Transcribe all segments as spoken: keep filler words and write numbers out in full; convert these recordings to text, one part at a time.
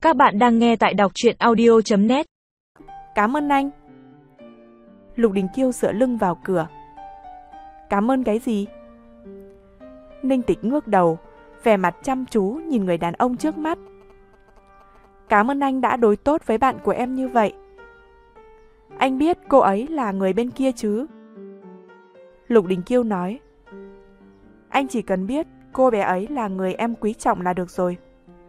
Các bạn đang nghe tại đọc truyện audio chấm net. Cảm ơn anh. Lục Đình Kiêu dựa lưng vào cửa. Cảm ơn cái gì? Ninh Tịch ngước đầu, vẻ mặt chăm chú nhìn người đàn ông trước mắt. Cảm ơn anh đã đối tốt với bạn của em như vậy. Anh biết cô ấy là người bên kia chứ? Lục Đình Kiêu nói. Anh chỉ cần biết cô bé ấy là người em quý trọng là được rồi.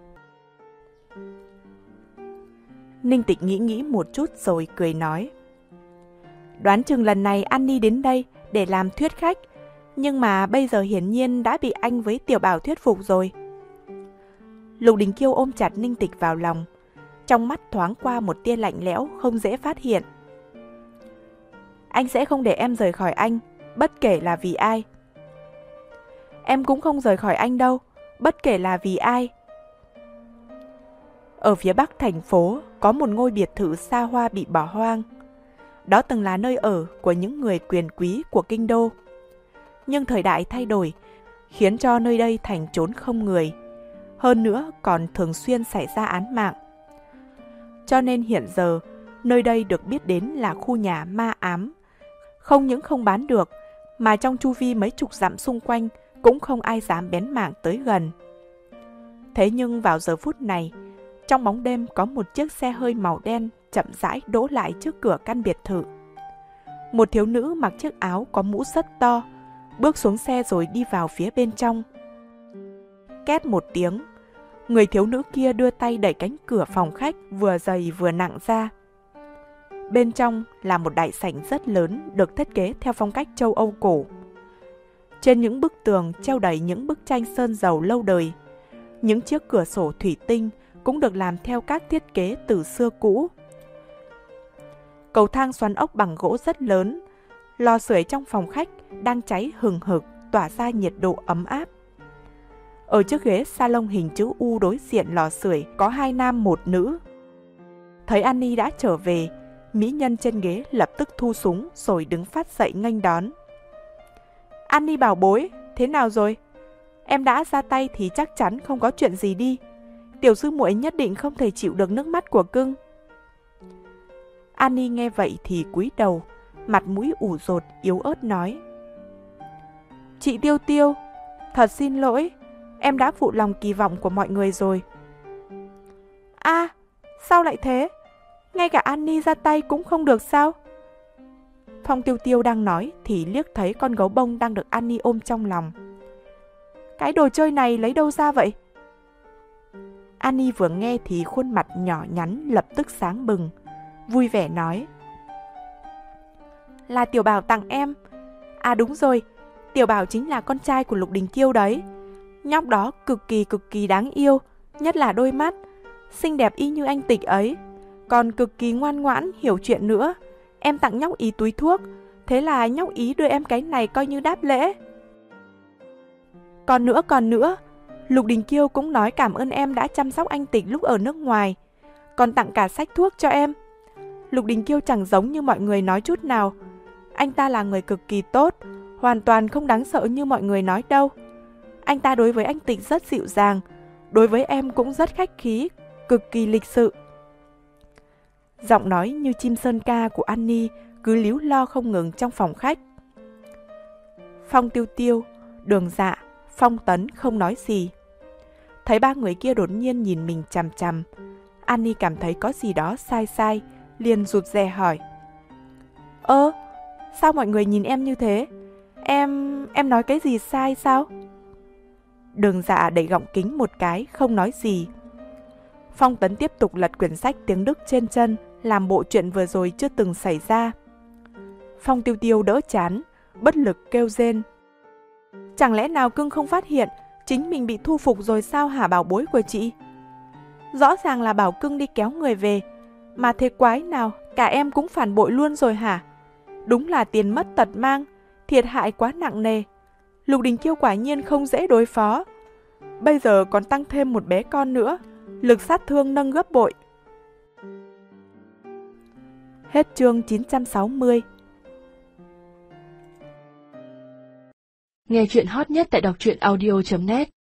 Ninh Tịch nghĩ nghĩ một chút rồi cười nói. Đoán chừng lần này Annie đến đây để làm thuyết khách, nhưng mà bây giờ hiển nhiên đã bị anh với Tiểu Bảo thuyết phục rồi. Lục Đình Kiêu ôm chặt Ninh Tịch vào lòng, trong mắt thoáng qua một tia lạnh lẽo không dễ phát hiện. Anh sẽ không để em rời khỏi anh, bất kể là vì ai. Em cũng không rời khỏi anh đâu, bất kể là vì ai. Ở phía bắc thành phố có một ngôi biệt thự xa hoa bị bỏ hoang. Đó từng là nơi ở của những người quyền quý của kinh đô. Nhưng thời đại thay đổi, khiến cho nơi đây thành chốn không người. Hơn nữa còn thường xuyên xảy ra án mạng. Cho nên hiện giờ, nơi đây được biết đến là khu nhà ma ám. Không những không bán được, mà trong chu vi mấy chục dặm xung quanh cũng không ai dám bén mảng tới gần. Thế nhưng vào giờ phút này, trong bóng đêm có một chiếc xe hơi màu đen chậm rãi đỗ lại trước cửa căn biệt thự. Một thiếu nữ mặc chiếc áo có mũ rất to, bước xuống xe rồi đi vào phía bên trong. Két một tiếng, người thiếu nữ kia đưa tay đẩy cánh cửa phòng khách vừa dày vừa nặng ra. Bên trong là một đại sảnh rất lớn được thiết kế theo phong cách châu Âu cổ. Trên những bức tường treo đầy những bức tranh sơn dầu lâu đời. Những chiếc cửa sổ thủy tinh cũng được làm theo các thiết kế từ xưa cũ. Cầu thang xoắn ốc bằng gỗ rất lớn, lò sưởi trong phòng khách đang cháy hừng hực, tỏa ra nhiệt độ ấm áp. Ở chiếc ghế salon hình chữ U đối diện lò sưởi có hai nam một nữ. Thấy Annie đã trở về, mỹ nhân trên ghế lập tức thu súng rồi đứng phát dậy nghênh đón. Annie bảo bối, thế nào rồi? Em đã ra tay thì chắc chắn không có chuyện gì đi. Tiểu sư muội nhất định không thể chịu được nước mắt của cưng. Annie nghe vậy thì cúi đầu, mặt mũi ủ rột yếu ớt nói. Chị Tiêu Tiêu, thật xin lỗi, em đã phụ lòng kỳ vọng của mọi người rồi. A, à, sao lại thế? Ngay cả Annie ra tay cũng không được sao? Phong Tiêu Tiêu đang nói thì liếc thấy con gấu bông đang được Annie ôm trong lòng. Cái đồ chơi này lấy đâu ra vậy? Annie vừa nghe thì khuôn mặt nhỏ nhắn lập tức sáng bừng, vui vẻ nói. Là Tiểu Bảo tặng em. À đúng rồi, Tiểu Bảo chính là con trai của Lục Đình Kiêu đấy. Nhóc đó cực kỳ cực kỳ đáng yêu, nhất là đôi mắt, xinh đẹp y như anh Tịch ấy. Còn cực kỳ ngoan ngoãn, hiểu chuyện nữa. Em tặng nhóc ý túi thuốc, thế là nhóc ý đưa em cái này coi như đáp lễ. Còn nữa còn nữa, Lục Đình Kiêu cũng nói cảm ơn em đã chăm sóc anh Tịch lúc ở nước ngoài, còn tặng cả sách thuốc cho em. Lục Đình Kiêu chẳng giống như mọi người nói chút nào. Anh ta là người cực kỳ tốt, hoàn toàn không đáng sợ như mọi người nói đâu. Anh ta đối với anh Tịch rất dịu dàng, đối với em cũng rất khách khí, cực kỳ lịch sự. Giọng nói như chim sơn ca của Annie cứ líu lo không ngừng trong phòng khách. Phong Tiêu Tiêu, Đường Dạ, Phong Tấn không nói gì. Thấy ba người kia đột nhiên nhìn mình chằm chằm, Annie cảm thấy có gì đó sai sai, liền rụt rè hỏi. Ơ, sao mọi người nhìn em như thế? Em... em nói cái gì sai sao? Đường Dạ đẩy gọng kính một cái, không nói gì. Phong Tấn tiếp tục lật quyển sách tiếng Đức trên chân, làm bộ chuyện vừa rồi chưa từng xảy ra. Phong Tiêu Tiêu đỡ chán, bất lực kêu rên. Chẳng lẽ nào cưng không phát hiện chính mình bị thu phục rồi sao hả bảo bối của chị? Rõ ràng là bảo cưng đi kéo người về, mà thế quái nào cả em cũng phản bội luôn rồi hả? Đúng là tiền mất tật mang, thiệt hại quá nặng nề. Lục Đình Kiêu quả nhiên không dễ đối phó. Bây giờ còn tăng thêm một bé con nữa, lực sát thương nâng gấp bội. Hết chương chín trăm sáu mươi. Nghe chuyện hot nhất tại đọc truyện audio chấm net.